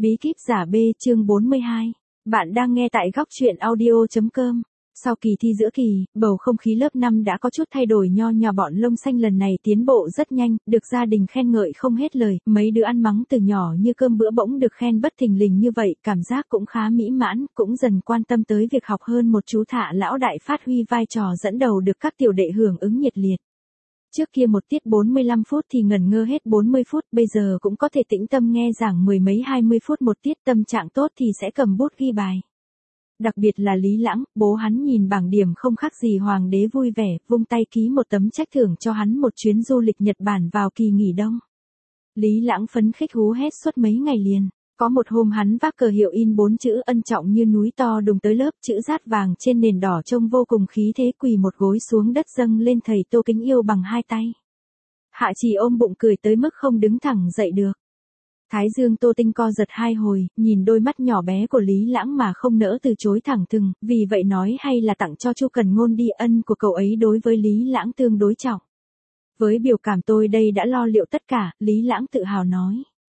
Bí kíp giả B chương 42. Bạn đang nghe tại góc truyện audio.com. Sau kỳ thi giữa kỳ, bầu không khí lớp 5 đã có chút thay đổi nho nhỏ. Bọn lông xanh lần này tiến bộ rất nhanh, được gia đình khen ngợi không hết lời, mấy đứa ăn mắng từ nhỏ như cơm bữa bỗng được khen bất thình lình như vậy, cảm giác cũng khá mỹ mãn, cũng dần quan tâm tới việc học hơn một chú. Thạ lão đại phát huy vai trò dẫn đầu được các tiểu đệ hưởng ứng nhiệt liệt. Trước kia một tiết 45 phút thì ngẩn ngơ hết 40 phút, bây giờ cũng có thể tĩnh tâm nghe giảng mười mấy 20 phút một tiết, tâm trạng tốt thì sẽ cầm bút ghi bài. Đặc biệt là Lý Lãng, bố hắn nhìn bảng điểm không khác gì hoàng đế vui vẻ, vung tay ký một tấm trách thưởng cho hắn một chuyến du lịch Nhật Bản vào kỳ nghỉ đông. Lý Lãng phấn khích hú hét suốt mấy ngày liền. Có một hôm hắn vác cờ hiệu in 4 chữ ân trọng như núi to đùng tới lớp, chữ dát vàng trên nền đỏ trông vô cùng khí thế, quỳ một gối xuống đất dâng lên thầy Tô kính yêu bằng hai tay. Hạ Trì ôm bụng cười tới mức không đứng thẳng dậy được. Thái dương Tô Tinh co giật hai hồi, nhìn đôi mắt nhỏ bé của Lý Lãng mà không nỡ từ chối thẳng thừng, vì vậy nói hay là tặng cho Chu Cần Ngôn đi, ân của cậu ấy đối với Lý Lãng tương đối trọng. Với biểu cảm tôi đây đã lo liệu tất cả, Lý Lãng tự hào nói.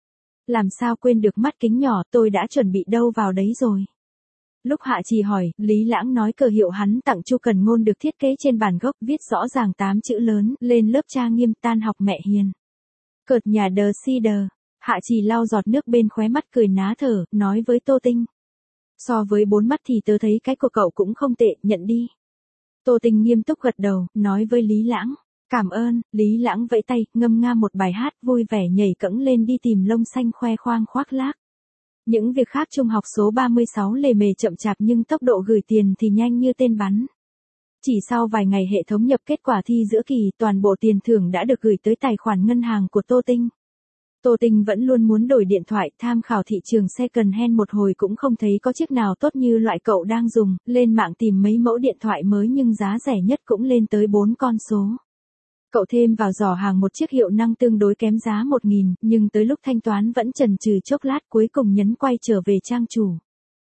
Làm sao quên được mắt kính nhỏ, tôi đã chuẩn bị đâu vào đấy rồi. Lúc Hạ Trì hỏi, Lý Lãng nói cờ hiệu hắn tặng Chu Cần Ngôn được thiết kế trên bản gốc, viết rõ ràng 8 chữ lớn, lên lớp tra nghiêm, tan học mẹ hiền. Cợt nhà đờ si đờ. Hạ Trì lau giọt nước bên khóe mắt cười ná thở, nói với Tô Tinh. So với 4 mắt thì tớ thấy cái của cậu cũng không tệ, nhận đi. Tô Tinh nghiêm túc gật đầu, nói với Lý Lãng. Cảm ơn. Lý Lãng vẫy tay, ngâm nga một bài hát, vui vẻ nhảy cẫng lên đi tìm lông xanh khoe khoang khoác lác. Những việc khác trung học số 36 lề mề chậm chạp nhưng tốc độ gửi tiền thì nhanh như tên bắn. Chỉ sau vài ngày hệ thống nhập kết quả thi giữa kỳ, toàn bộ tiền thưởng đã được gửi tới tài khoản ngân hàng của Tô Tinh. Tô Tinh vẫn luôn muốn đổi điện thoại, tham khảo thị trường second hand một hồi cũng không thấy có chiếc nào tốt như loại cậu đang dùng, lên mạng tìm mấy mẫu điện thoại mới nhưng giá rẻ nhất cũng lên tới 4 con số. Cậu thêm vào giỏ hàng một chiếc hiệu năng tương đối kém giá 1.000, nhưng tới lúc thanh toán vẫn chần chừ chốc lát, cuối cùng nhấn quay trở về trang chủ.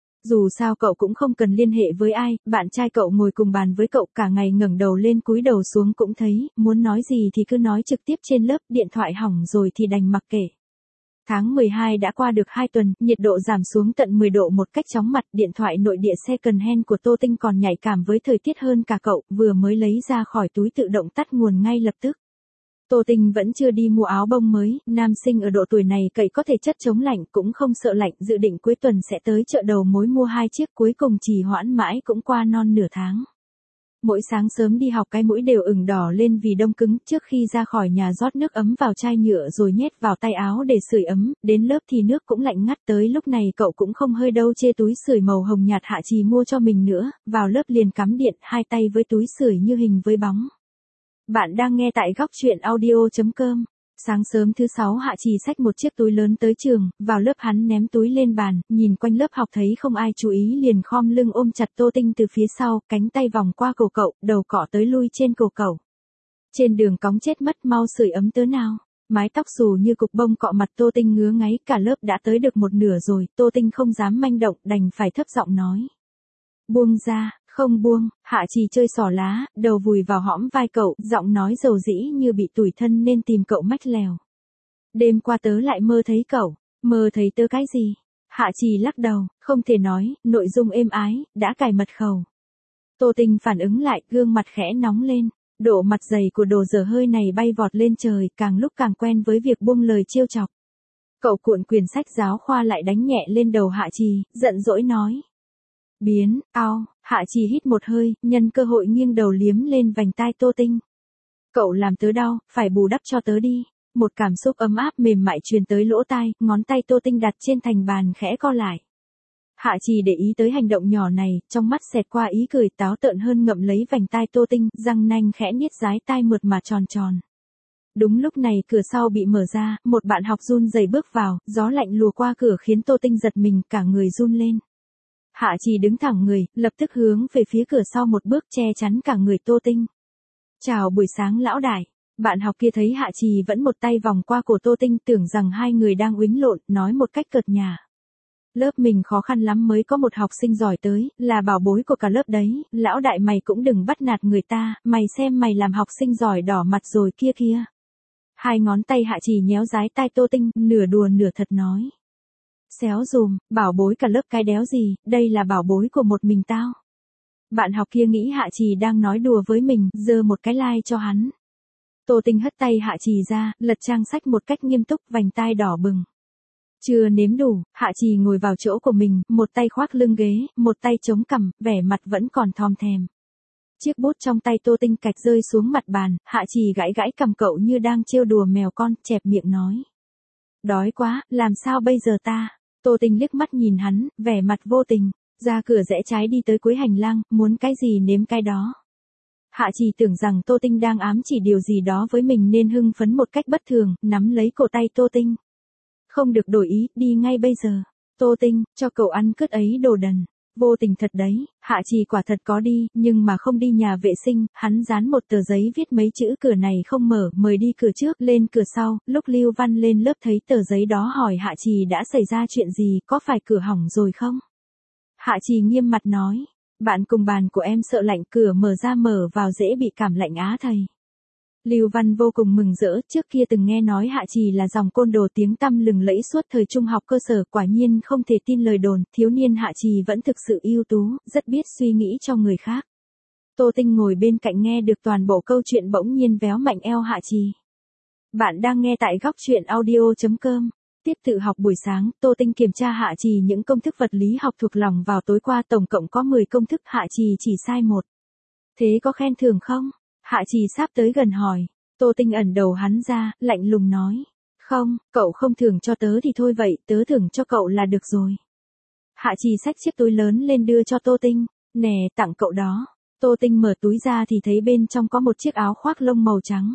Dù sao cậu cũng không cần liên hệ với ai, bạn trai cậu ngồi cùng bàn với cậu cả ngày ngẩng đầu lên cúi đầu xuống cũng thấy, muốn nói gì thì cứ nói trực tiếp trên lớp, điện thoại hỏng rồi thì đành mặc kệ. Tháng 12 đã qua được 2 tuần, nhiệt độ giảm xuống tận 10 độ một cách chóng mặt, điện thoại nội địa second hand của Tô Tinh còn nhạy cảm với thời tiết hơn cả cậu, vừa mới lấy ra khỏi túi tự động tắt nguồn ngay lập tức. Tô Tinh vẫn chưa đi mua áo bông mới, nam sinh ở độ tuổi này cậy có thể chất chống lạnh cũng không sợ lạnh, dự định cuối tuần sẽ tới chợ đầu mối mua 2 chiếc, cuối cùng trì hoãn mãi cũng qua non nửa tháng. Mỗi sáng sớm đi học cái mũi đều ửng đỏ lên vì đông cứng, trước khi ra khỏi nhà rót nước ấm vào chai nhựa rồi nhét vào tay áo để sưởi ấm, đến lớp thì nước cũng lạnh ngắt, tới lúc này cậu cũng không hơi đâu chê túi sưởi màu hồng nhạt Hạ Trì mua cho mình nữa, vào lớp liền cắm điện, hai tay với túi sưởi như hình với bóng. Bạn đang nghe tại góc truyện audio.com. Sáng sớm thứ 6 Hạ Trì xách một chiếc túi lớn tới trường, vào lớp hắn ném túi lên bàn, nhìn quanh lớp học thấy không ai chú ý liền khom lưng ôm chặt Tô Tinh từ phía sau, cánh tay vòng qua cổ cậu, đầu cọ tới lui trên cổ cậu. Trên đường cóng chết mất, mau sưởi ấm tớ nào. Mái tóc xù như cục bông cọ mặt Tô Tinh ngứa ngáy, cả lớp đã tới được một nửa rồi, Tô Tinh không dám manh động, đành phải thấp giọng nói. Buông ra. Không buông. Hạ Trì chơi xỏ lá, đầu vùi vào hõm vai cậu, giọng nói dầu dĩ như bị tủi thân nên tìm cậu mách lèo. Đêm qua tớ lại mơ thấy cậu. Mơ thấy tớ cái gì? Hạ Trì lắc đầu, không thể nói, nội dung êm ái, đã cài mật khẩu. Tô Tinh phản ứng lại, gương mặt khẽ nóng lên. Độ mặt dày của đồ dở hơi này bay vọt lên trời, càng lúc càng quen với việc buông lời trêu chọc. Cậu cuộn quyển sách giáo khoa lại đánh nhẹ lên đầu Hạ Trì, giận dỗi nói. Biến, ao. Hạ Trì hít một hơi, nhân cơ hội nghiêng đầu liếm lên vành tai Tô Tinh. Cậu làm tớ đau, phải bù đắp cho tớ đi. Một cảm xúc ấm áp mềm mại truyền tới lỗ tai, ngón tay Tô Tinh đặt trên thành bàn khẽ co lại. Hạ Trì để ý tới hành động nhỏ này, trong mắt xẹt qua ý cười táo tợn hơn, ngậm lấy vành tai Tô Tinh, răng nanh khẽ niết dái tai mượt mà tròn tròn. Đúng lúc này cửa sau bị mở ra, một bạn học run rẩy bước vào, gió lạnh lùa qua cửa khiến Tô Tinh giật mình, cả người run lên. Hạ Trì đứng thẳng người, lập tức hướng về phía cửa sau một bước, che chắn cả người Tô Tinh. Chào buổi sáng lão đại. Bạn học kia thấy Hạ Trì vẫn một tay vòng qua cổ Tô Tinh, tưởng rằng hai người đang uýnh lộn, nói một cách cợt nhả. Lớp mình khó khăn lắm mới có một học sinh giỏi tới, là bảo bối của cả lớp đấy, lão đại mày cũng đừng bắt nạt người ta, mày xem mày làm học sinh giỏi đỏ mặt rồi kia kia. Hai ngón tay Hạ Trì nhéo dái tai Tô Tinh, nửa đùa nửa thật nói. Xéo dùm, bảo bối cả lớp cái đéo gì, đây là bảo bối của một mình tao. Bạn học kia nghĩ Hạ Trì đang nói đùa với mình, giơ một cái like cho hắn. Tô Tinh hất tay Hạ Trì ra, lật trang sách một cách nghiêm túc, vành tai đỏ bừng. Chưa nếm đủ, Hạ Trì ngồi vào chỗ của mình, một tay khoác lưng ghế, một tay chống cằm, vẻ mặt vẫn còn thòm thèm. Chiếc bút trong tay Tô Tinh cạch rơi xuống mặt bàn, Hạ Trì gãi gãi cằm cậu như đang trêu đùa mèo con, chẹp miệng nói. Đói quá, làm sao bây giờ ta? Tô Tinh liếc mắt nhìn hắn, vẻ mặt vô tình, ra cửa rẽ trái đi tới cuối hành lang, muốn cái gì nếm cái đó. Hạ Trì tưởng rằng Tô Tinh đang ám chỉ điều gì đó với mình nên hưng phấn một cách bất thường, nắm lấy cổ tay Tô Tinh. Không được đổi ý, đi ngay bây giờ. Tô Tinh, cho cậu ăn cứt ấy đồ đần. Vô tình thật đấy, Hạ Trì quả thật có đi, nhưng mà không đi nhà vệ sinh, hắn dán một tờ giấy viết mấy chữ cửa này không mở, mời đi cửa trước, lên cửa sau, lúc Lưu Văn lên lớp thấy tờ giấy đó hỏi Hạ Trì đã xảy ra chuyện gì, có phải cửa hỏng rồi không? Hạ Trì nghiêm mặt nói, bạn cùng bàn của em sợ lạnh, cửa mở ra mở vào dễ bị cảm lạnh á thầy. Lưu Văn vô cùng mừng rỡ, trước kia từng nghe nói Hạ Trì là dòng côn đồ tiếng tăm lừng lẫy suốt thời trung học cơ sở, quả nhiên không thể tin lời đồn, thiếu niên Hạ Trì vẫn thực sự ưu tú, rất biết suy nghĩ cho người khác. Tô Tinh ngồi bên cạnh nghe được toàn bộ câu chuyện bỗng nhiên véo mạnh eo Hạ Trì. Bạn đang nghe tại góc truyện audio.com. Tiếp tự học buổi sáng, Tô Tinh kiểm tra Hạ Trì những công thức vật lý học thuộc lòng vào tối qua, tổng cộng có 10 công thức, Hạ Trì chỉ sai 1. Thế có khen thưởng không? Hạ Trì sắp tới gần hỏi. Tô Tinh ẩn đầu hắn ra, lạnh lùng nói. Không, cậu không thưởng cho tớ thì thôi vậy, tớ thưởng cho cậu là được rồi. Hạ Trì xách chiếc túi lớn lên đưa cho Tô Tinh. Nè, tặng cậu đó. Tô Tinh mở túi ra thì thấy bên trong có một chiếc áo khoác lông màu trắng.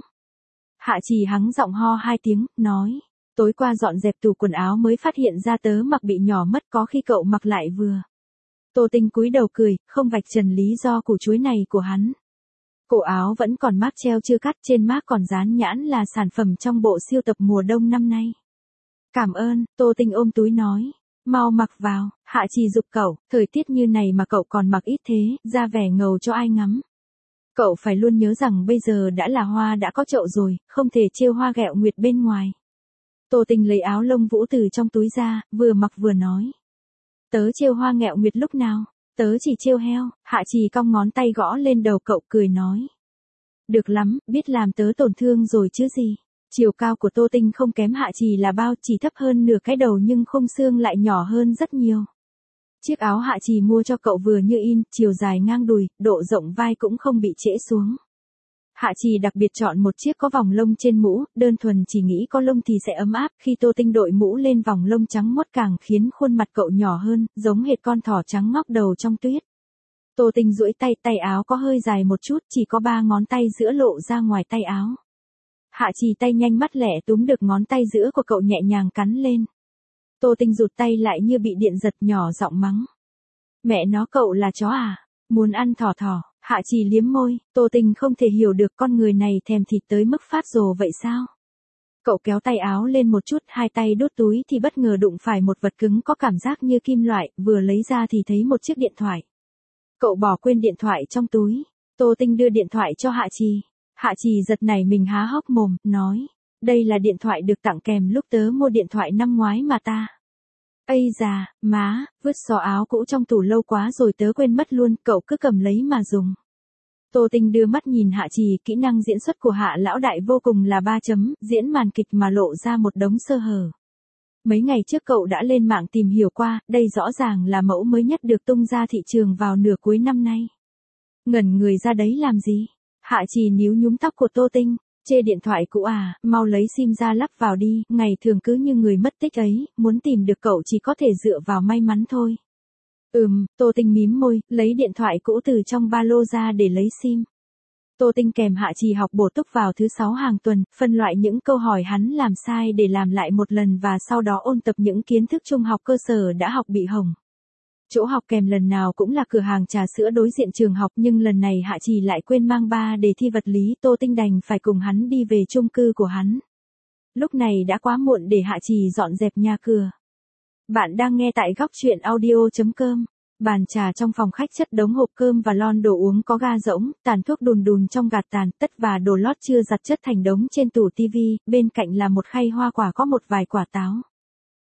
Hạ Trì hắng giọng ho 2 tiếng, nói. Tối qua dọn dẹp tủ quần áo mới phát hiện ra tớ mặc bị nhỏ mất, có khi cậu mặc lại vừa. Tô Tinh cúi đầu cười, không vạch trần lý do củ chuối này của hắn. Cổ áo vẫn còn mác treo chưa cắt, trên mác còn dán nhãn là sản phẩm trong bộ siêu tập mùa đông năm nay. Cảm ơn, Tô Tinh ôm túi nói. Mau mặc vào, Hạ Trì giục cậu, thời tiết như này mà cậu còn mặc ít thế, ra vẻ ngầu cho ai ngắm. Cậu phải luôn nhớ rằng bây giờ đã là hoa đã có chậu rồi, không thể trêu hoa ghẹo nguyệt bên ngoài. Tô Tinh lấy áo lông vũ từ trong túi ra, vừa mặc vừa nói. Tớ trêu hoa nghẹo nguyệt lúc nào? Tớ chỉ trêu heo. Hạ Trì cong ngón tay gõ lên đầu cậu, cười nói. Được lắm, biết làm tớ tổn thương rồi chứ gì. Chiều cao của Tô Tinh không kém Hạ Trì là bao, chỉ thấp hơn nửa cái đầu nhưng khung xương lại nhỏ hơn rất nhiều. Chiếc áo Hạ Trì mua cho cậu vừa như in, chiều dài ngang đùi, độ rộng vai cũng không bị trễ xuống. Hạ Trì đặc biệt chọn một chiếc có vòng lông trên mũ, đơn thuần chỉ nghĩ có lông thì sẽ ấm áp, khi Tô Tinh đội mũ lên vòng lông trắng muốt càng khiến khuôn mặt cậu nhỏ hơn, giống hệt con thỏ trắng ngóc đầu trong tuyết. Tô Tinh duỗi tay, tay áo có hơi dài một chút, chỉ có 3 ngón tay giữa lộ ra ngoài tay áo. Hạ Trì tay nhanh mắt lẹ túm được ngón tay giữa của cậu, nhẹ nhàng cắn lên. Tô Tinh rụt tay lại như bị điện giật, nhỏ giọng mắng. Mẹ nó, cậu là chó à? Muốn ăn thỏ thỏ? Hạ Trì liếm môi, Tô Tinh không thể hiểu được con người này thèm thịt tới mức phát rồ vậy sao? Cậu kéo tay áo lên một chút, 2 tay đút túi thì bất ngờ đụng phải một vật cứng có cảm giác như kim loại, vừa lấy ra thì thấy một chiếc điện thoại. Cậu bỏ quên điện thoại trong túi. Tô Tinh đưa điện thoại cho Hạ Trì. Hạ Trì giật nảy mình há hốc mồm, nói. Đây là điện thoại được tặng kèm lúc tớ mua điện thoại năm ngoái mà ta. Ây già, má, vứt xó áo cũ trong tủ lâu quá rồi tớ quên mất luôn, cậu cứ cầm lấy mà dùng. Tô Tinh đưa mắt nhìn Hạ Trì, kỹ năng diễn xuất của Hạ lão đại vô cùng là 3 chấm, diễn màn kịch mà lộ ra một đống sơ hở. Mấy ngày trước cậu đã lên mạng tìm hiểu qua, đây rõ ràng là mẫu mới nhất được tung ra thị trường vào nửa cuối năm nay. Ngẩn người ra đấy làm gì? Hạ Trì níu nhúm tóc của Tô Tinh. Chê điện thoại cũ à, mau lấy sim ra lắp vào đi, ngày thường cứ như người mất tích ấy, muốn tìm được cậu chỉ có thể dựa vào may mắn thôi. Tô Tinh mím môi, lấy điện thoại cũ từ trong ba lô ra để lấy sim. Tô Tinh kèm Hạ Trì học bổ túc vào thứ 6 hàng tuần, phân loại những câu hỏi hắn làm sai để làm lại một lần và sau đó ôn tập những kiến thức trung học cơ sở đã học bị hỏng. Chỗ học kèm lần nào cũng là cửa hàng trà sữa đối diện trường học, nhưng lần này Hạ Trì lại quên mang ba đề thi vật lý, Tô Tinh đành phải cùng hắn đi về chung cư của hắn. Lúc này đã quá muộn để Hạ Trì dọn dẹp nhà cửa. Bạn đang nghe tại góc truyện audio.com. Bàn trà trong phòng khách chất đống hộp cơm và lon đồ uống có ga rỗng, tàn thuốc đùn đùn trong gạt tàn, tất và đồ lót chưa giặt chất thành đống trên tủ tivi, bên cạnh là một khay hoa quả có một vài quả táo.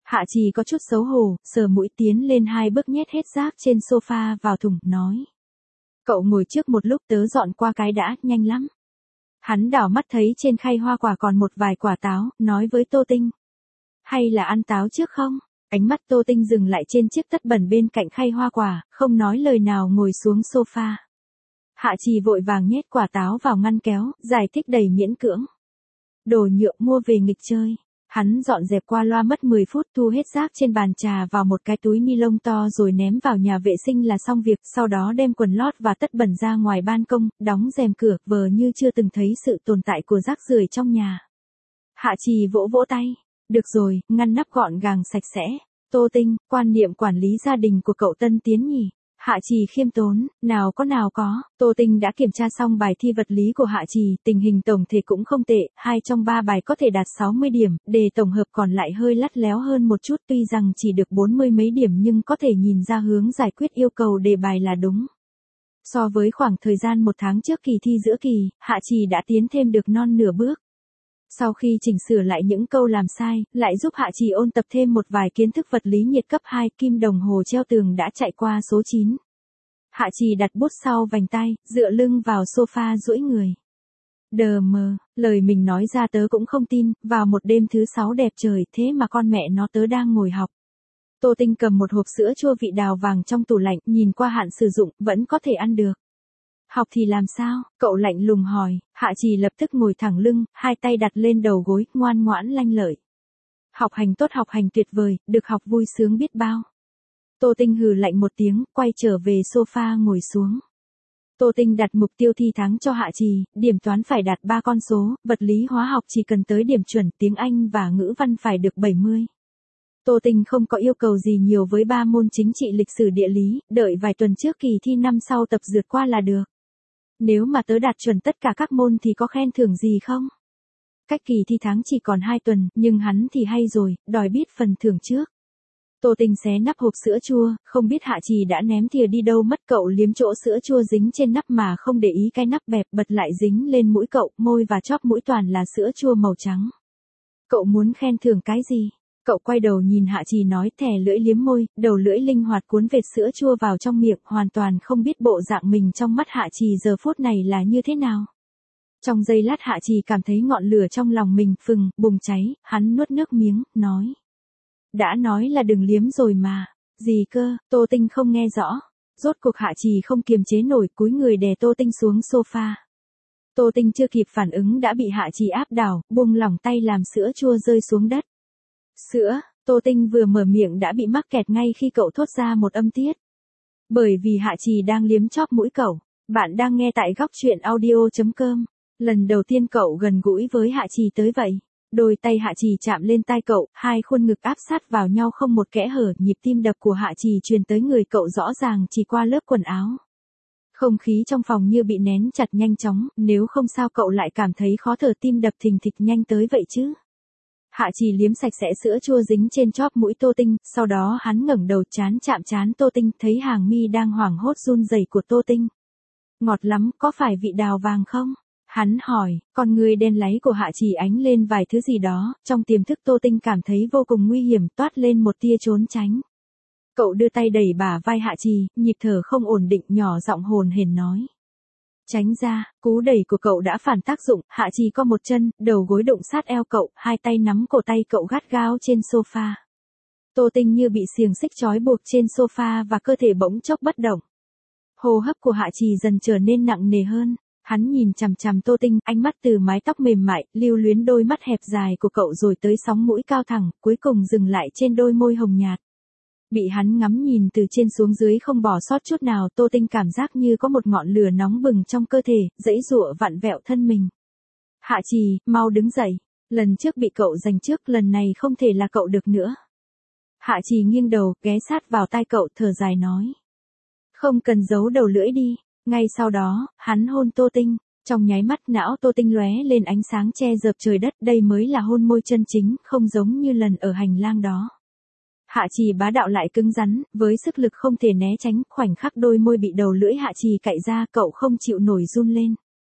Hạ Trì có chút xấu hổ, sờ mũi tiến lên 2 bước nhét hết rác trên sofa vào thùng, nói. Cậu ngồi trước một lúc tớ dọn qua cái đã, nhanh lắm. Hắn đảo mắt thấy trên khay hoa quả còn một vài quả táo, nói với Tô Tinh. Hay là ăn táo trước không? Ánh mắt Tô Tinh dừng lại trên chiếc tất bẩn bên cạnh khay hoa quả, không nói lời nào ngồi xuống sofa. Hạ Trì vội vàng nhét quả táo vào ngăn kéo, giải thích đầy miễn cưỡng. Đồ nhựa mua về nghịch chơi. Hắn dọn dẹp qua loa mất 10 phút, thu hết rác trên bàn trà vào một cái túi ni lông to rồi ném vào nhà vệ sinh là xong việc, sau đó đem quần lót và tất bẩn ra ngoài ban công, đóng rèm cửa, vờ như chưa từng thấy sự tồn tại của rác rưởi trong nhà. Hạ Trì vỗ vỗ tay. Được rồi, ngăn nắp gọn gàng sạch sẽ. Tô Tinh, quan niệm quản lý gia đình của cậu tân tiến nhỉ? Hạ Trì khiêm tốn, nào có. Tô Tinh đã kiểm tra xong bài thi vật lý của Hạ Trì, tình hình tổng thể cũng không tệ, 2 trong 3 bài có thể đạt 60 điểm, đề tổng hợp còn lại hơi lắt léo hơn một chút, tuy rằng chỉ được 40 mấy điểm nhưng có thể nhìn ra hướng giải quyết yêu cầu đề bài là đúng. So với khoảng thời gian 1 tháng trước kỳ thi giữa kỳ, Hạ Trì đã tiến thêm được non nửa bước. Sau khi chỉnh sửa lại những câu làm sai, lại giúp Hạ Trì ôn tập thêm một vài kiến thức vật lý nhiệt cấp 2, kim đồng hồ treo tường đã chạy qua số 9. Hạ Trì đặt bút sau vành tay, dựa lưng vào sofa duỗi người. Đờ mờ, lời mình nói ra tớ cũng không tin, vào một đêm thứ 6 đẹp trời thế mà con mẹ nó tớ đang ngồi học. Tô Tinh cầm một hộp sữa chua vị đào vàng trong tủ lạnh, nhìn qua hạn sử dụng, vẫn có thể ăn được. Học thì làm sao? Cậu lạnh lùng hỏi. Hạ Trì lập tức ngồi thẳng lưng, 2 tay đặt lên đầu gối, ngoan ngoãn lanh lợi. Học hành tốt, học hành tuyệt vời, được học vui sướng biết bao. Tô Tinh hừ lạnh một tiếng, quay trở về sofa ngồi xuống. Tô Tinh đặt mục tiêu thi tháng cho Hạ Trì, điểm toán phải đạt 3 con số, vật lý hóa học chỉ cần tới điểm chuẩn, tiếng Anh và ngữ văn phải được 70. Tô Tinh không có yêu cầu gì nhiều với 3 môn chính trị, lịch sử, địa lý, đợi vài tuần trước kỳ thi năm sau tập dượt qua là được. Nếu mà tớ đạt chuẩn tất cả các môn thì có khen thưởng gì không? Cách kỳ thi tháng chỉ còn 2 tuần, nhưng hắn thì hay rồi, đòi biết phần thưởng trước. Tô Tinh xé nắp hộp sữa chua, không biết Hạ Trì đã ném thìa đi đâu mất, cậu liếm chỗ sữa chua dính trên nắp mà không để ý cái nắp bẹp, bật lại dính lên mũi cậu, môi và chóp mũi toàn là sữa chua màu trắng. Cậu muốn khen thưởng cái gì? Cậu quay đầu nhìn Hạ Trì nói, thè lưỡi liếm môi, đầu lưỡi linh hoạt cuốn vệt sữa chua vào trong miệng, hoàn toàn không biết bộ dạng mình trong mắt Hạ Trì giờ phút này là như thế nào. Trong giây lát Hạ Trì cảm thấy ngọn lửa trong lòng mình bùng cháy, hắn nuốt nước miếng, nói. Đã nói là đừng liếm rồi mà. Gì cơ? Tô Tinh không nghe rõ. Rốt cuộc Hạ Trì không kiềm chế nổi, cúi người đè Tô Tinh xuống sofa. Tô Tinh chưa kịp phản ứng đã bị Hạ Trì áp đảo, buông lỏng tay làm sữa chua rơi xuống đất. Sữa, Tô Tinh vừa mở miệng đã bị mắc kẹt ngay khi cậu thốt ra một âm tiết. Bởi vì Hạ Trì đang liếm chóp mũi cậu. Bạn đang nghe tại góc truyện audio.com. Lần đầu tiên cậu gần gũi với Hạ Trì tới vậy. Đôi tay Hạ Trì chạm lên tai cậu, 2 khuôn ngực áp sát vào nhau không một kẽ hở, nhịp tim đập của Hạ Trì truyền tới người cậu rõ ràng chỉ qua lớp quần áo. Không khí trong phòng như bị nén chặt nhanh chóng, nếu không sao cậu lại cảm thấy khó thở, tim đập thình thịch nhanh tới vậy chứ. Hạ Trì liếm sạch sẽ sữa chua dính trên chóp mũi Tô Tinh, sau đó hắn ngẩng đầu chán chạm trán Tô Tinh, thấy hàng mi đang hoảng hốt run rẩy của Tô Tinh. Ngọt lắm, có phải vị đào vàng không? Hắn hỏi, con người đen láy của Hạ Trì ánh lên vài thứ gì đó, trong tiềm thức Tô Tinh cảm thấy vô cùng nguy hiểm, toát lên một tia trốn tránh. Cậu đưa tay đẩy bả vai Hạ Trì, nhịp thở không ổn định, nhỏ giọng hồn hển nói. Tránh ra, cú đẩy của cậu đã phản tác dụng, Hạ Trì co một chân, đầu gối đụng sát eo cậu, 2 tay nắm cổ tay cậu gắt gao trên sofa. Tô Tinh như bị xiềng xích trói buộc trên sofa và cơ thể bỗng chốc bất động. Hô hấp của Hạ Trì dần trở nên nặng nề hơn. Hắn nhìn chằm chằm Tô Tinh, ánh mắt từ mái tóc mềm mại, lưu luyến đôi mắt hẹp dài của cậu rồi tới sóng mũi cao thẳng, cuối cùng dừng lại trên đôi môi hồng nhạt. Bị hắn ngắm nhìn từ trên xuống dưới không bỏ sót chút nào, Tô Tinh cảm giác như có một ngọn lửa nóng bừng trong cơ thể, giãy giụa vặn vẹo thân mình. Hạ Trì, mau đứng dậy. Lần trước bị cậu giành trước, lần này không thể là cậu được nữa. Hạ Trì nghiêng đầu, ghé sát vào tai cậu, thở dài nói. Không cần giấu đầu lưỡi đi. Ngay sau đó, hắn hôn Tô Tinh. Trong nháy mắt não Tô Tinh lóe lên ánh sáng che dợp trời đất, đây mới là hôn môi chân chính, không giống như lần ở hành lang đó. Hạ Trì bá đạo lại cứng rắn, với sức lực không thể né tránh, khoảnh khắc đôi môi bị đầu lưỡi Hạ Trì cạy ra, cậu không chịu nổi run lên.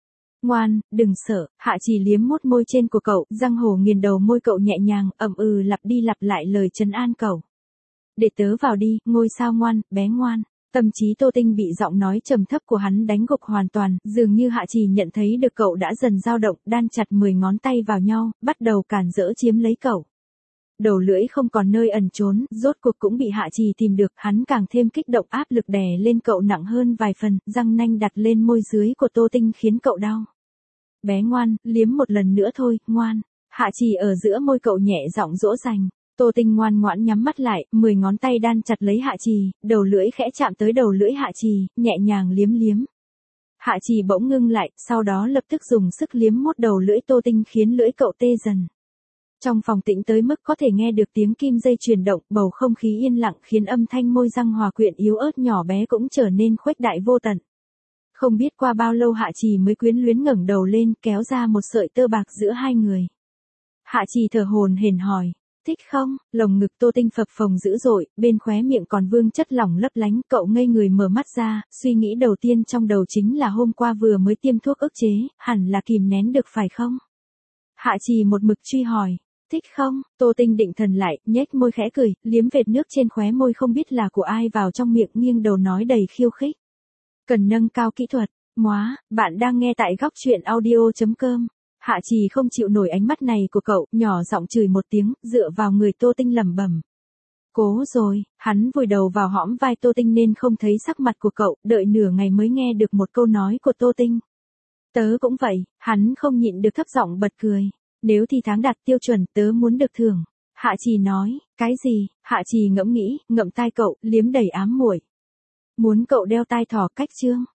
Ngoan, đừng sợ, Hạ Trì liếm mốt môi trên của cậu, răng hổ nghiền đầu môi cậu nhẹ nhàng, lặp đi lặp lại lời trấn an cậu. Để tớ vào đi, ngôi sao ngoan, bé ngoan. Tâm trí Tô Tinh bị giọng nói trầm thấp của hắn đánh gục hoàn toàn, dường như Hạ Trì nhận thấy được cậu đã dần dao động, đan chặt 10 ngón tay vào nhau, bắt đầu cản rỡ chiếm lấy cậu. Đầu lưỡi không còn nơi ẩn trốn, rốt cuộc cũng bị Hạ Trì tìm được, hắn càng thêm kích động áp lực đè lên cậu nặng hơn vài phần, răng nanh đặt lên môi dưới của Tô Tinh khiến cậu đau. Bé ngoan, liếm một lần nữa thôi, ngoan. Hạ Trì ở giữa môi cậu nhẹ giọng dỗ dành. Tô Tinh ngoan ngoãn nhắm mắt lại, 10 ngón tay đan chặt lấy Hạ Trì, đầu lưỡi khẽ chạm tới đầu lưỡi Hạ Trì, nhẹ nhàng liếm liếm. Hạ Trì bỗng ngưng lại, sau đó lập tức dùng sức liếm mốt đầu lưỡi Tô Tinh khiến lưỡi cậu tê dần. Trong phòng tĩnh tới mức có thể nghe được tiếng kim dây chuyển động, bầu không khí yên lặng khiến âm thanh môi răng hòa quyện yếu ớt nhỏ bé cũng trở nên khuếch đại vô tận. Không biết qua bao lâu Hạ Trì mới quyến luyến ngẩng đầu lên, kéo ra một sợi tơ bạc giữa hai người. Hạ Trì thở hổn hển hỏi, thích không? Lồng ngực Tô Tinh phập phồng dữ dội, bên khóe miệng còn vương chất lỏng lấp lánh, cậu ngây người mở mắt ra, suy nghĩ đầu tiên trong đầu chính là hôm qua vừa mới tiêm thuốc ức chế, hẳn là kìm nén được phải không? Hạ Trì một mực truy hỏi, thích không? Tô Tinh định thần lại, nhếch môi khẽ cười, liếm vệt nước trên khóe môi không biết là của ai vào trong miệng, nghiêng đầu nói đầy khiêu khích. Cần nâng cao kỹ thuật. Móa, bạn đang nghe tại góc truyện audio.com. Hạ Trì không chịu nổi ánh mắt này của cậu, nhỏ giọng chửi một tiếng, dựa vào người Tô Tinh lẩm bẩm. Cố rồi, hắn vùi đầu vào hõm vai Tô Tinh nên không thấy sắc mặt của cậu, đợi nửa ngày mới nghe được một câu nói của Tô Tinh. Tớ cũng vậy, hắn không nhịn được thấp giọng bật cười. Nếu thi tháng đạt tiêu chuẩn tớ muốn được thưởng. Hạ Trì nói, cái gì? Hạ Trì ngẫm nghĩ, ngậm tai cậu, liếm đầy ám muội. Muốn cậu đeo tai thỏ cách chương.